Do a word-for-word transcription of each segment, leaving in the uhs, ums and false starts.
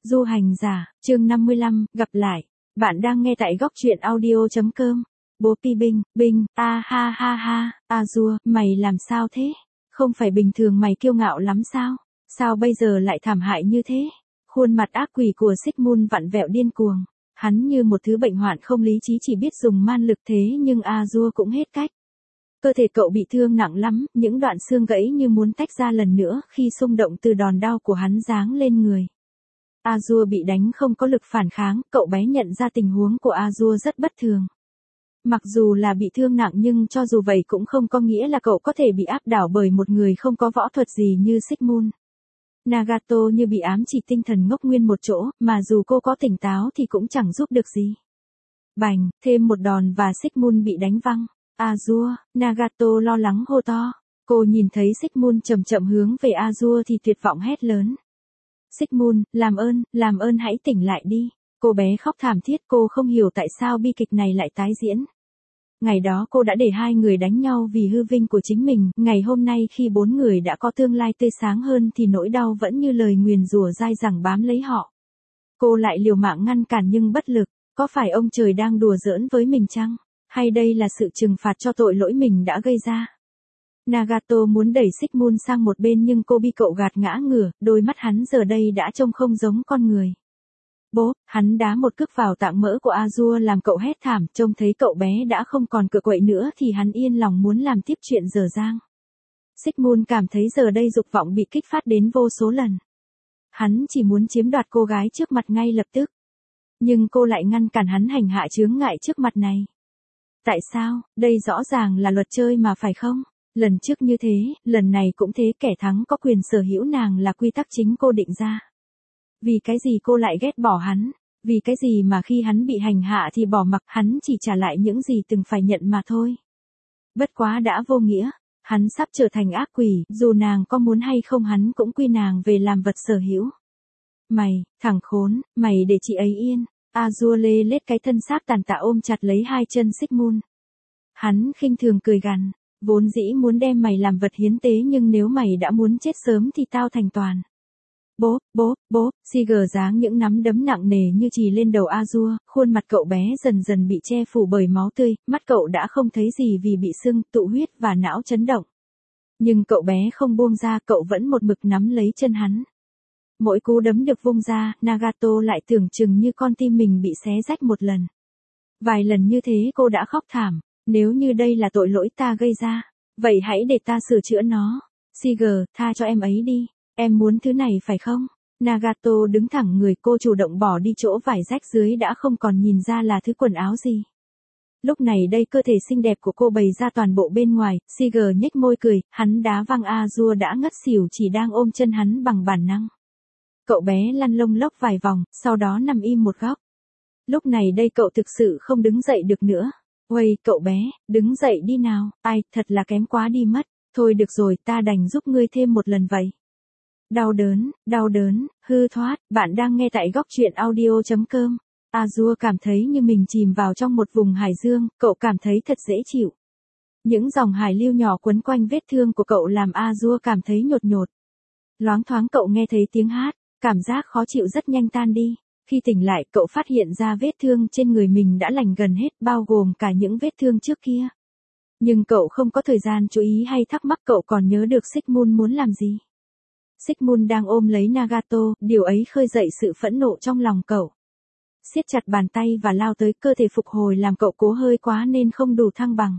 Du hành giả, chương năm mươi lăm, gặp lại. Bạn đang nghe tại góc truyện audio.com. Bố Pi Binh, Binh, a ha ha ha, Azure, mày làm sao thế? Không phải bình thường mày kiêu ngạo lắm sao? Sao bây giờ lại thảm hại như thế? Khuôn mặt ác quỷ của Sigmund vặn vẹo điên cuồng. Hắn như một thứ bệnh hoạn không lý trí chỉ biết dùng man lực thế nhưng Azure cũng hết cách. Cơ thể cậu bị thương nặng lắm, những đoạn xương gãy như muốn tách ra lần nữa khi xung động từ đòn đau của hắn giáng lên người. Azure bị đánh không có lực phản kháng, cậu bé nhận ra tình huống của Azure rất bất thường. Mặc dù là bị thương nặng nhưng cho dù vậy cũng không có nghĩa là cậu có thể bị áp đảo bởi một người không có võ thuật gì như Sigmund. Nagato như bị ám chỉ tinh thần ngốc nguyên một chỗ, mà dù cô có tỉnh táo thì cũng chẳng giúp được gì. Bành, thêm một đòn và Sigmund bị đánh văng. Azure, Nagato lo lắng hô to. Cô nhìn thấy Sigmund chậm chậm hướng về Azure thì tuyệt vọng hét lớn. Sigmund, làm ơn, làm ơn hãy tỉnh lại đi. Cô bé khóc thảm thiết, cô không hiểu tại sao bi kịch này lại tái diễn. Ngày đó cô đã để hai người đánh nhau vì hư vinh của chính mình, ngày hôm nay khi bốn người đã có tương lai tươi sáng hơn thì nỗi đau vẫn như lời nguyền rủa dai dẳng bám lấy họ. Cô lại liều mạng ngăn cản nhưng bất lực, có phải ông trời đang đùa giỡn với mình chăng? Hay đây là sự trừng phạt cho tội lỗi mình đã gây ra? Nagato muốn đẩy Sigmund sang một bên nhưng cô bị cậu gạt ngã ngửa, đôi mắt hắn giờ đây đã trông không giống con người. Bố, hắn đá một cước vào tạng mỡ của Azure làm cậu hét thảm, trông thấy cậu bé đã không còn cựa quậy nữa thì hắn yên lòng muốn làm tiếp chuyện dở dang. Sigmund cảm thấy giờ đây dục vọng bị kích phát đến vô số lần. Hắn chỉ muốn chiếm đoạt cô gái trước mặt ngay lập tức. Nhưng cô lại ngăn cản hắn hành hạ chướng ngại trước mặt này. Tại sao, đây rõ ràng là luật chơi mà phải không? Lần trước như thế, lần này cũng thế, kẻ thắng có quyền sở hữu nàng là quy tắc chính cô định ra. Vì cái gì cô lại ghét bỏ hắn? Vì cái gì mà khi hắn bị hành hạ thì bỏ mặc, hắn chỉ trả lại những gì từng phải nhận mà thôi. Bất quá đã vô nghĩa, hắn sắp trở thành ác quỷ, dù nàng có muốn hay không hắn cũng quy nàng về làm vật sở hữu. Mày, thằng khốn, mày để chị ấy yên. Azure lê lết cái thân xác tàn tạ ôm chặt lấy hai chân Sigmund. Hắn khinh thường cười gằn, vốn dĩ muốn đem mày làm vật hiến tế nhưng nếu mày đã muốn chết sớm thì tao thành toàn. Bố, bố, bố, Siger giáng những nắm đấm nặng nề như chì lên đầu Azure, khuôn mặt cậu bé dần dần bị che phủ bởi máu tươi, mắt cậu đã không thấy gì vì bị sưng, tụ huyết và não chấn động. Nhưng cậu bé không buông ra, cậu vẫn một mực nắm lấy chân hắn. Mỗi cú đấm được vung ra, Nagato lại tưởng chừng như con tim mình bị xé rách một lần. Vài lần như thế cô đã khóc thảm, nếu như đây là tội lỗi ta gây ra, vậy hãy để ta sửa chữa nó. Siger, tha cho em ấy đi, em muốn thứ này phải không? Nagato đứng thẳng người, cô chủ động bỏ đi chỗ vải rách dưới đã không còn nhìn ra là thứ quần áo gì. Lúc này đây cơ thể xinh đẹp của cô bày ra toàn bộ bên ngoài, Siger nhếch môi cười, hắn đá văng Azure đã ngất xỉu chỉ đang ôm chân hắn bằng bản năng. Cậu bé lăn lông lốc vài vòng, sau đó nằm im một góc. Lúc này đây cậu thực sự không đứng dậy được nữa. Uầy, cậu bé, đứng dậy đi nào, ai, thật là kém quá đi mất. Thôi được rồi, ta đành giúp ngươi thêm một lần vậy. Đau đớn, đau đớn, hư thoát, bạn đang nghe tại góc truyện audio.com. Azure cảm thấy như mình chìm vào trong một vùng hải dương, cậu cảm thấy thật dễ chịu. Những dòng hải lưu nhỏ quấn quanh vết thương của cậu làm Azure cảm thấy nhột nhột. Loáng thoáng cậu nghe thấy tiếng hát. Cảm giác khó chịu rất nhanh tan đi. Khi tỉnh lại, cậu phát hiện ra vết thương trên người mình đã lành gần hết, bao gồm cả những vết thương trước kia. Nhưng cậu không có thời gian chú ý hay thắc mắc, cậu còn nhớ được Sigmund muốn làm gì. Sigmund đang ôm lấy Nagato, điều ấy khơi dậy sự phẫn nộ trong lòng cậu. Siết chặt bàn tay và lao tới, cơ thể phục hồi làm cậu cố hơi quá nên không đủ thăng bằng.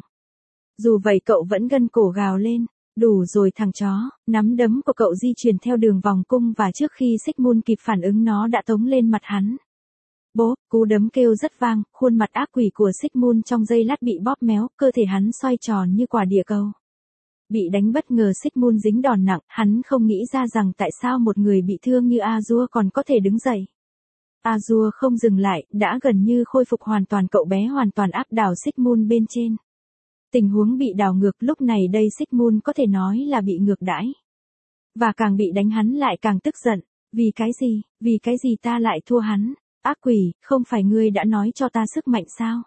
Dù vậy cậu vẫn gân cổ gào lên. Đủ rồi thằng chó, nắm đấm của cậu di chuyển theo đường vòng cung và trước khi Sigmund kịp phản ứng nó đã tống lên mặt hắn. Bố, cú đấm kêu rất vang, khuôn mặt ác quỷ của Sigmund trong giây lát bị bóp méo, cơ thể hắn xoay tròn như quả địa cầu. Bị đánh bất ngờ Sigmund dính đòn nặng, hắn không nghĩ ra rằng tại sao một người bị thương như Azure còn có thể đứng dậy. Azure không dừng lại, đã gần như khôi phục hoàn toàn, cậu bé hoàn toàn áp đảo Sigmund bên trên. Tình huống bị đảo ngược, lúc này đây Sigmund có thể nói là bị ngược đãi. Và càng bị đánh hắn lại càng tức giận. Vì cái gì, vì cái gì ta lại thua hắn? Ác quỷ, không phải ngươi đã nói cho ta sức mạnh sao?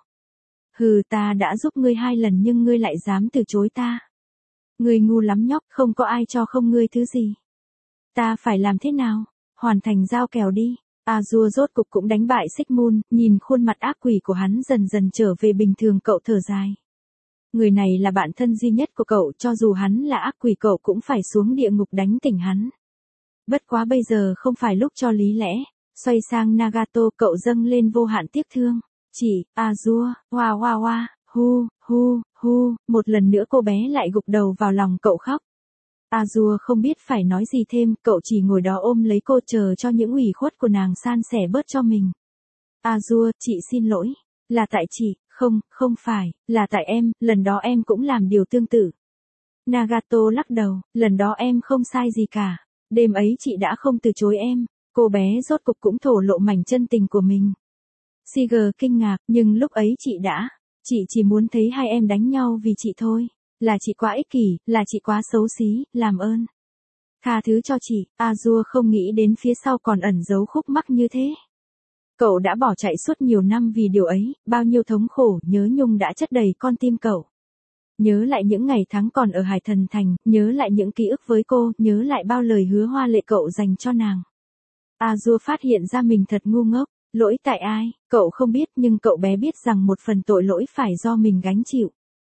Hừ, ta đã giúp ngươi hai lần nhưng ngươi lại dám từ chối ta. Ngươi ngu lắm nhóc, không có ai cho không ngươi thứ gì. Ta phải làm thế nào? Hoàn thành giao kèo đi. Azure rốt cục cũng đánh bại Sigmund, nhìn khuôn mặt ác quỷ của hắn dần dần trở về bình thường, cậu thở dài. Người này là bạn thân duy nhất của cậu, cho dù hắn là ác quỷ cậu cũng phải xuống địa ngục đánh tỉnh hắn. Bất quá bây giờ không phải lúc cho lý lẽ. Xoay sang Nagato, cậu dâng lên vô hạn tiếc thương. Chị, Azure, hoa hoa hoa, hu, hu, hu, một lần nữa cô bé lại gục đầu vào lòng cậu khóc. Azure không biết phải nói gì thêm, cậu chỉ ngồi đó ôm lấy cô chờ cho những ủy khuất của nàng san sẻ bớt cho mình. Azure, chị xin lỗi. Là tại chị, không, không phải, là tại em, lần đó em cũng làm điều tương tự. Nagato lắc đầu, lần đó em không sai gì cả. Đêm ấy chị đã không từ chối em. Cô bé rốt cục cũng thổ lộ mảnh chân tình của mình. Siger kinh ngạc, nhưng lúc ấy chị đã, chị chỉ muốn thấy hai em đánh nhau vì chị thôi. Là chị quá ích kỷ, là chị quá xấu xí, làm ơn. Tha thứ cho chị, Azure không nghĩ đến phía sau còn ẩn giấu khúc mắc như thế. Cậu đã bỏ chạy suốt nhiều năm vì điều ấy, bao nhiêu thống khổ, nhớ nhung đã chất đầy con tim cậu. Nhớ lại những ngày tháng còn ở Hải Thần Thành, nhớ lại những ký ức với cô, nhớ lại bao lời hứa hoa lệ cậu dành cho nàng. Azure phát hiện ra mình thật ngu ngốc, lỗi tại ai, cậu không biết nhưng cậu bé biết rằng một phần tội lỗi phải do mình gánh chịu.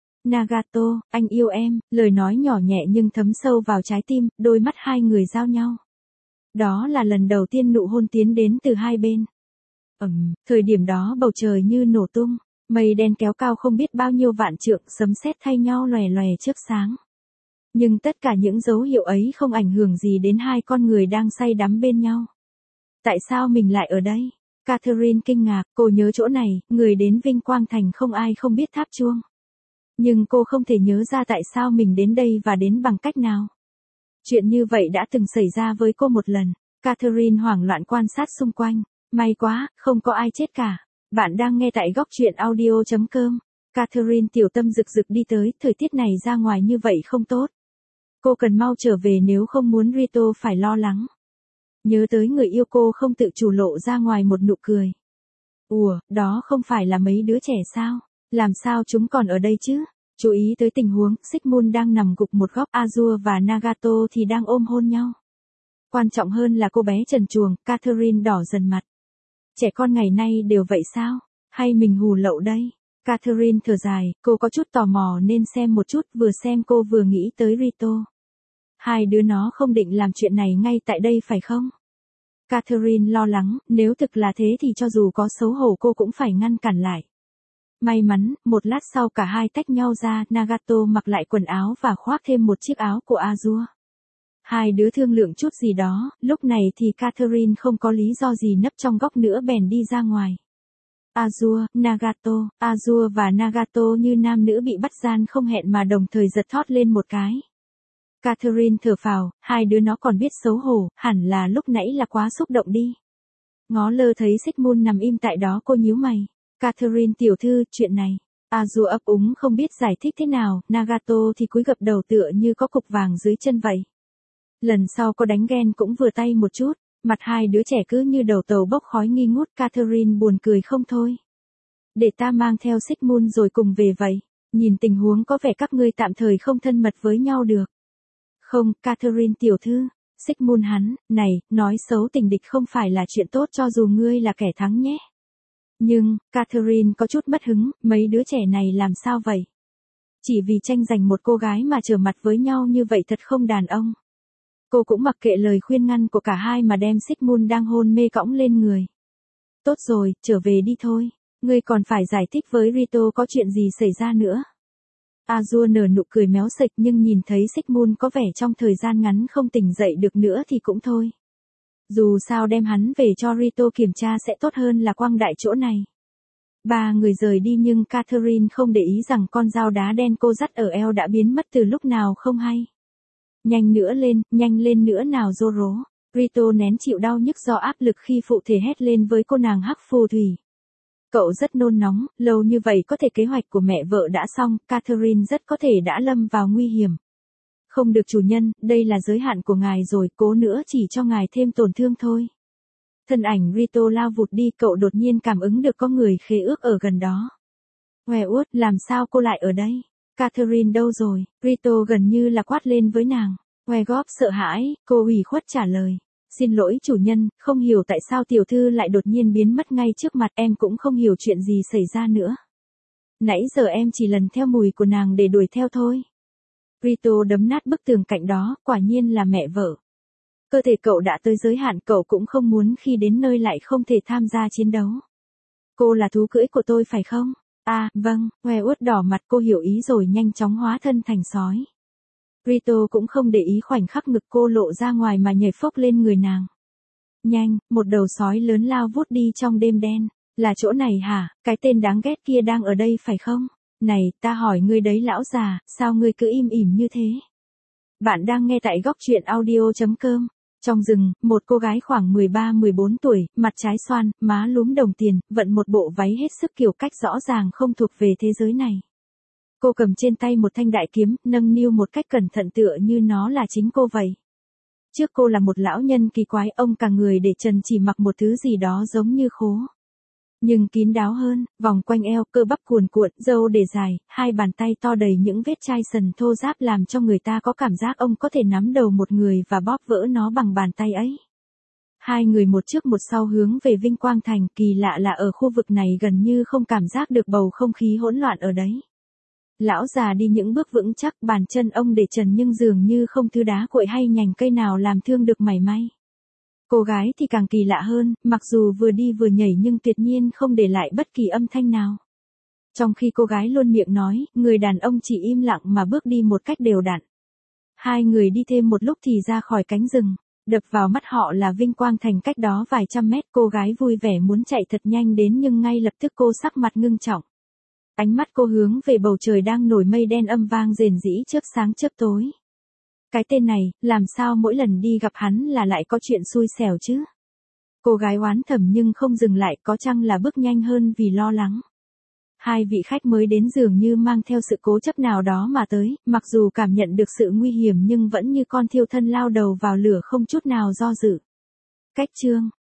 Nagato, anh yêu em, lời nói nhỏ nhẹ nhưng thấm sâu vào trái tim, đôi mắt hai người giao nhau. Đó là lần đầu tiên nụ hôn tiến đến từ hai bên. Ừm, thời điểm đó bầu trời như nổ tung, mây đen kéo cao không biết bao nhiêu vạn trượng, sấm sét thay nhau lòe lòe chớp sáng. Nhưng tất cả những dấu hiệu ấy không ảnh hưởng gì đến hai con người đang say đắm bên nhau. Tại sao mình lại ở đây? Catherine kinh ngạc, cô nhớ chỗ này, người đến Vinh Quang Thành không ai không biết tháp chuông. Nhưng cô không thể nhớ ra tại sao mình đến đây và đến bằng cách nào. Chuyện như vậy đã từng xảy ra với cô một lần. Catherine hoảng loạn quan sát xung quanh. May quá, không có ai chết cả. Bạn đang nghe tại góc truyện audio chấm com. Catherine tiểu tâm rực rực đi tới, thời tiết này ra ngoài như vậy không tốt. Cô cần mau trở về nếu không muốn Rito phải lo lắng. Nhớ tới người yêu cô không tự chủ lộ ra ngoài một nụ cười. Ủa, đó không phải là mấy đứa trẻ sao? Làm sao chúng còn ở đây chứ? Chú ý tới tình huống, Sigmund đang nằm gục một góc, Azure và Nagato thì đang ôm hôn nhau. Quan trọng hơn là cô bé trần truồng, Catherine đỏ dần mặt. Trẻ con ngày nay đều vậy sao? Hay mình hù lậu đây? Catherine thở dài, cô có chút tò mò nên xem một chút, vừa xem cô vừa nghĩ tới Rito. Hai đứa nó không định làm chuyện này ngay tại đây phải không? Catherine lo lắng, nếu thực là thế thì cho dù có xấu hổ cô cũng phải ngăn cản lại. May mắn, một lát sau cả hai tách nhau ra, Nagato mặc lại quần áo và khoác thêm một chiếc áo của Azure. Hai đứa thương lượng chút gì đó, lúc này thì Catherine không có lý do gì nấp trong góc nữa bèn đi ra ngoài. Azure, Nagato, Azure và Nagato như nam nữ bị bắt gian không hẹn mà đồng thời giật thót lên một cái. Catherine thở phào, hai đứa nó còn biết xấu hổ, hẳn là lúc nãy là quá xúc động đi. Ngó lơ thấy Sigmund nằm im tại đó cô nhíu mày. Catherine tiểu thư, chuyện này. Azure ấp úng không biết giải thích thế nào, Nagato thì cúi gập đầu tựa như có cục vàng dưới chân vậy. Lần sau có đánh ghen cũng vừa tay một chút, mặt hai đứa trẻ cứ như đầu tàu bốc khói nghi ngút, Catherine buồn cười không thôi. Để ta mang theo Sigmund rồi cùng về vậy, nhìn tình huống có vẻ các ngươi tạm thời không thân mật với nhau được. Không, Catherine tiểu thư, Sigmund hắn, này, nói xấu tình địch không phải là chuyện tốt cho dù ngươi là kẻ thắng nhé. Nhưng, Catherine có chút mất hứng, mấy đứa trẻ này làm sao vậy? Chỉ vì tranh giành một cô gái mà trở mặt với nhau như vậy thật không đàn ông. Cô cũng mặc kệ lời khuyên ngăn của cả hai mà đem Sigmund đang hôn mê cõng lên người. Tốt rồi, trở về đi thôi. Ngươi còn phải giải thích với Rito có chuyện gì xảy ra nữa. Azure nở nụ cười méo sệch nhưng nhìn thấy Sigmund có vẻ trong thời gian ngắn không tỉnh dậy được nữa thì cũng thôi. Dù sao đem hắn về cho Rito kiểm tra sẽ tốt hơn là quăng đại chỗ này. Ba người rời đi nhưng Catherine không để ý rằng con dao đá đen cô dắt ở eo đã biến mất từ lúc nào không hay. Nhanh nữa lên, nhanh lên nữa nào Zoro. Rito nén chịu đau nhức do áp lực khi phụ thể hét lên với cô nàng hắc phù thủy. Cậu rất nôn nóng, lâu như vậy có thể kế hoạch của mẹ vợ đã xong, Catherine rất có thể đã lâm vào nguy hiểm. Không được chủ nhân, đây là giới hạn của ngài rồi, cố nữa chỉ cho ngài thêm tổn thương thôi. Thân ảnh Rito lao vụt đi, cậu đột nhiên cảm ứng được có người khế ước ở gần đó. Ngoe uất, làm sao cô lại ở đây? Catherine đâu rồi? Rito gần như là quát lên với nàng. Ngoe góp sợ hãi, cô ủy khuất trả lời. Xin lỗi chủ nhân, không hiểu tại sao tiểu thư lại đột nhiên biến mất ngay trước mặt, em cũng không hiểu chuyện gì xảy ra nữa. Nãy giờ em chỉ lần theo mùi của nàng để đuổi theo thôi. Rito đấm nát bức tường cạnh đó, quả nhiên là mẹ vợ. Cơ thể cậu đã tới giới hạn, cậu cũng không muốn khi đến nơi lại không thể tham gia chiến đấu. Cô là thú cưỡi của tôi phải không? À, vâng, hoe uất đỏ mặt, cô hiểu ý rồi nhanh chóng hóa thân thành sói. Rito cũng không để ý khoảnh khắc ngực cô lộ ra ngoài mà nhảy phốc lên người nàng. Nhanh, một đầu sói lớn lao vút đi trong đêm đen. Là chỗ này hả, cái tên đáng ghét kia đang ở đây phải không? Này, ta hỏi ngươi đấy lão già, sao ngươi cứ im ỉm như thế? Bạn đang nghe tại góc truyện audio chấm com. Trong rừng, một cô gái khoảng mười ba mười bốn tuổi, mặt trái xoan, má lúm đồng tiền, vận một bộ váy hết sức kiểu cách rõ ràng không thuộc về thế giới này. Cô cầm trên tay một thanh đại kiếm, nâng niu một cách cẩn thận tựa như nó là chính cô vậy. Trước cô là một lão nhân kỳ quái, ông cả người để trần chỉ mặc một thứ gì đó giống như khố. Nhưng kín đáo hơn, vòng quanh eo, cơ bắp cuồn cuộn, râu để dài, hai bàn tay to đầy những vết chai sần thô ráp làm cho người ta có cảm giác ông có thể nắm đầu một người và bóp vỡ nó bằng bàn tay ấy. Hai người một trước một sau hướng về Vinh Quang Thành, kỳ lạ là ở khu vực này gần như không cảm giác được bầu không khí hỗn loạn ở đấy. Lão già đi những bước vững chắc, bàn chân ông để trần nhưng dường như không thứ đá cuội hay nhành cây nào làm thương được mảy may. Cô gái thì càng kỳ lạ hơn, mặc dù vừa đi vừa nhảy nhưng tuyệt nhiên không để lại bất kỳ âm thanh nào. Trong khi cô gái luôn miệng nói, người đàn ông chỉ im lặng mà bước đi một cách đều đặn. Hai người đi thêm một lúc thì ra khỏi cánh rừng, đập vào mắt họ là Vinh Quang Thành cách đó vài trăm mét. Cô gái vui vẻ muốn chạy thật nhanh đến nhưng ngay lập tức cô sắc mặt ngưng trọng. Ánh mắt cô hướng về bầu trời đang nổi mây đen âm vang rền rĩ chớp sáng chớp tối. Cái tên này, làm sao mỗi lần đi gặp hắn là lại có chuyện xui xẻo chứ? Cô gái oán thầm nhưng không dừng lại, có chăng là bước nhanh hơn vì lo lắng. Hai vị khách mới đến dường như mang theo sự cố chấp nào đó mà tới, mặc dù cảm nhận được sự nguy hiểm nhưng vẫn như con thiêu thân lao đầu vào lửa không chút nào do dự. Cách chương